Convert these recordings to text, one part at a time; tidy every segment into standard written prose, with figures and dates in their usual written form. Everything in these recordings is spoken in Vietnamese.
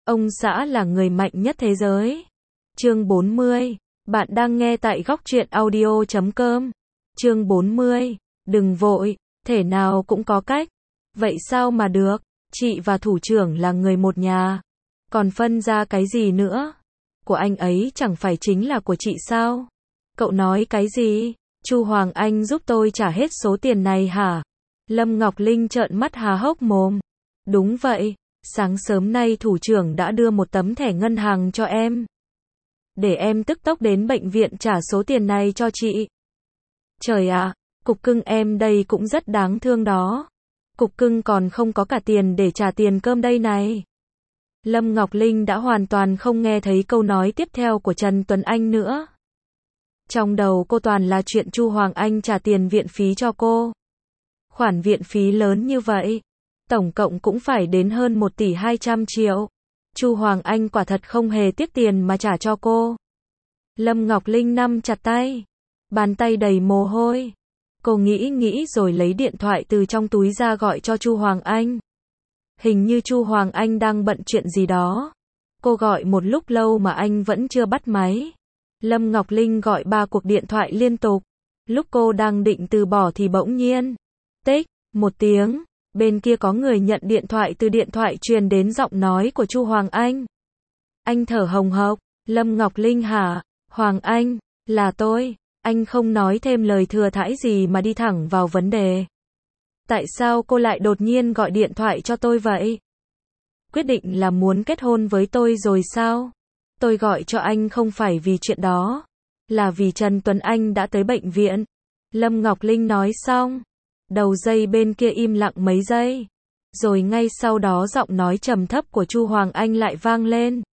Ông xã là người mạnh nhất thế giới. Chương 40. Bạn đang nghe tại góc truyện audio.com. Chương 40. Đừng vội, thể nào cũng có cách. Vậy sao mà được, chị và thủ trưởng là người một nhà. Còn phân ra cái gì nữa? Của anh ấy chẳng phải chính là của chị sao? Cậu nói cái gì? Chu Hoàng Anh giúp tôi trả hết số tiền này hả? Lâm Ngọc Linh trợn mắt há hốc mồm. Đúng vậy, sáng sớm nay thủ trưởng đã đưa một tấm thẻ ngân hàng cho em. Để em tức tốc đến bệnh viện trả số tiền này cho chị. Trời ạ, cục cưng em đây cũng rất đáng thương đó. Cục cưng còn không có cả tiền để trả tiền cơm đây này. Lâm Ngọc Linh đã hoàn toàn không nghe thấy câu nói tiếp theo của Trần Tuấn Anh nữa. Trong đầu cô toàn là chuyện Chu Hoàng Anh trả tiền viện phí cho cô. Khoản viện phí lớn như vậy, tổng cộng cũng phải đến hơn 1 tỷ 200 triệu. Chu Hoàng Anh quả thật không hề tiếc tiền mà trả cho cô. Lâm Ngọc Linh nắm chặt tay, bàn tay đầy mồ hôi. Cô nghĩ rồi lấy điện thoại từ trong túi ra gọi cho Chu Hoàng Anh. Hình như Chu Hoàng Anh đang bận chuyện gì đó. Cô gọi một lúc lâu mà anh vẫn chưa bắt máy. Lâm Ngọc Linh gọi 3 cuộc điện thoại liên tục. Lúc cô đang định từ bỏ thì bỗng nhiên, tích, một tiếng, bên kia có người nhận điện thoại, từ điện thoại truyền đến giọng nói của Chu Hoàng Anh. Anh thở hồng hộc, Lâm Ngọc Linh hả? Hoàng Anh, là tôi. Anh không nói thêm lời thừa thãi gì mà đi thẳng vào vấn đề. Tại sao cô lại đột nhiên gọi điện thoại cho tôi vậy? Quyết định là muốn kết hôn với tôi rồi sao? Tôi gọi cho anh không phải vì chuyện đó, là vì Trần Tuấn Anh đã tới bệnh viện. Lâm Ngọc Linh nói xong, đầu dây bên kia im lặng mấy giây. Rồi ngay sau đó giọng nói trầm thấp của Chu Hoàng Anh lại vang lên.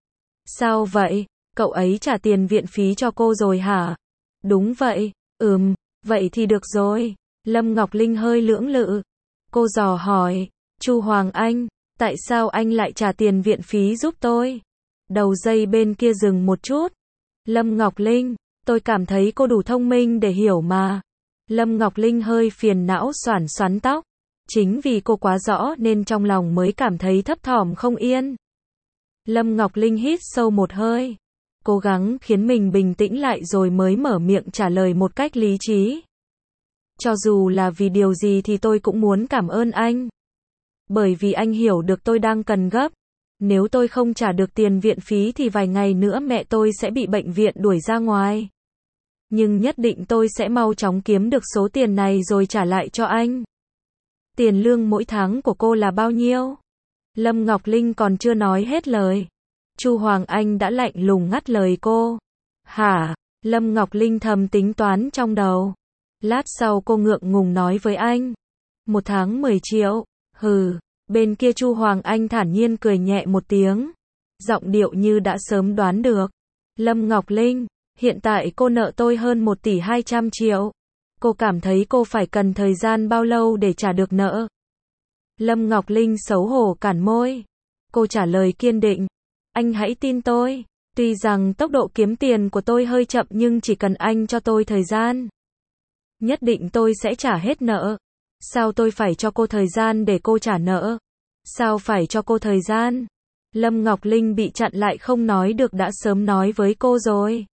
Sao vậy? Cậu ấy trả tiền viện phí cho cô rồi hả? Đúng vậy, vậy thì được rồi. Lâm Ngọc Linh hơi lưỡng lự. Cô dò hỏi, Chu Hoàng Anh, tại sao anh lại trả tiền viện phí giúp tôi? Đầu dây bên kia dừng một chút. Lâm Ngọc Linh, tôi cảm thấy cô đủ thông minh để hiểu mà. Lâm Ngọc Linh hơi phiền não xoắn xoắn tóc. Chính vì cô quá rõ nên trong lòng mới cảm thấy thấp thỏm không yên. Lâm Ngọc Linh hít sâu một hơi, cố gắng khiến mình bình tĩnh lại rồi mới mở miệng trả lời một cách lý trí. Cho dù là vì điều gì thì tôi cũng muốn cảm ơn anh. Bởi vì anh hiểu được tôi đang cần gấp. Nếu tôi không trả được tiền viện phí thì vài ngày nữa mẹ tôi sẽ bị bệnh viện đuổi ra ngoài. Nhưng nhất định tôi sẽ mau chóng kiếm được số tiền này rồi trả lại cho anh. Tiền lương mỗi tháng của cô là bao nhiêu? Lâm Ngọc Linh còn chưa nói hết lời. Chu Hoàng Anh đã lạnh lùng ngắt lời cô. Hả? Lâm Ngọc Linh thầm tính toán trong đầu. Lát sau cô ngượng ngùng nói với anh. 1 tháng 10 triệu. Hừ. Bên kia Chu Hoàng Anh thản nhiên cười nhẹ một tiếng. Giọng điệu như đã sớm đoán được. Lâm Ngọc Linh, hiện tại cô nợ tôi hơn 1 tỷ 200 triệu. Cô cảm thấy cô phải cần thời gian bao lâu để trả được nợ? Lâm Ngọc Linh xấu hổ cản môi. Cô trả lời kiên định. Anh hãy tin tôi. Tuy rằng tốc độ kiếm tiền của tôi hơi chậm nhưng chỉ cần anh cho tôi thời gian, nhất định tôi sẽ trả hết nợ. Sao tôi phải cho cô thời gian để cô trả nợ? Sao phải cho cô thời gian? Lâm Ngọc Linh bị chặn lại không nói được, đã sớm nói với cô rồi.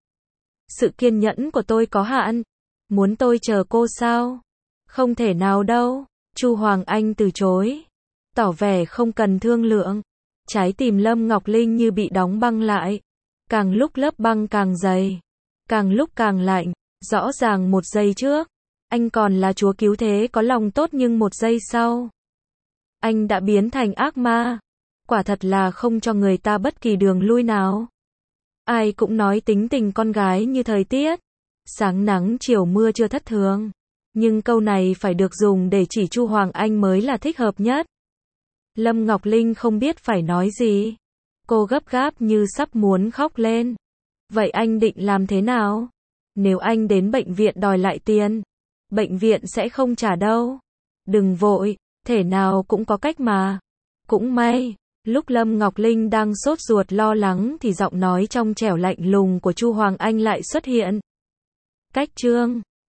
Sự kiên nhẫn của tôi có hạn. Muốn tôi chờ cô sao? Không thể nào đâu. Chu Hoàng Anh từ chối, tỏ vẻ không cần thương lượng. Trái tim Lâm Ngọc Linh như bị đóng băng lại. Càng lúc lớp băng càng dày, càng lúc càng lạnh. Rõ ràng 1 giây trước, anh còn là chúa cứu thế có lòng tốt, nhưng 1 giây sau, anh đã biến thành ác ma. Quả thật là không cho người ta bất kỳ đường lui nào. Ai cũng nói tính tình con gái như thời tiết, sáng nắng chiều mưa chưa thất thường. Nhưng câu này phải được dùng để chỉ Chu Hoàng Anh mới là thích hợp nhất. Lâm Ngọc Linh không biết phải nói gì. Cô gấp gáp như sắp muốn khóc lên. Vậy anh định làm thế nào? Nếu anh đến bệnh viện đòi lại tiền, bệnh viện sẽ không trả đâu. Đừng vội, thể nào cũng có cách mà. Cũng may, lúc Lâm Ngọc Linh đang sốt ruột lo lắng thì giọng nói trong trẻo lạnh lùng của Chu Hoàng Anh lại xuất hiện. Cách chương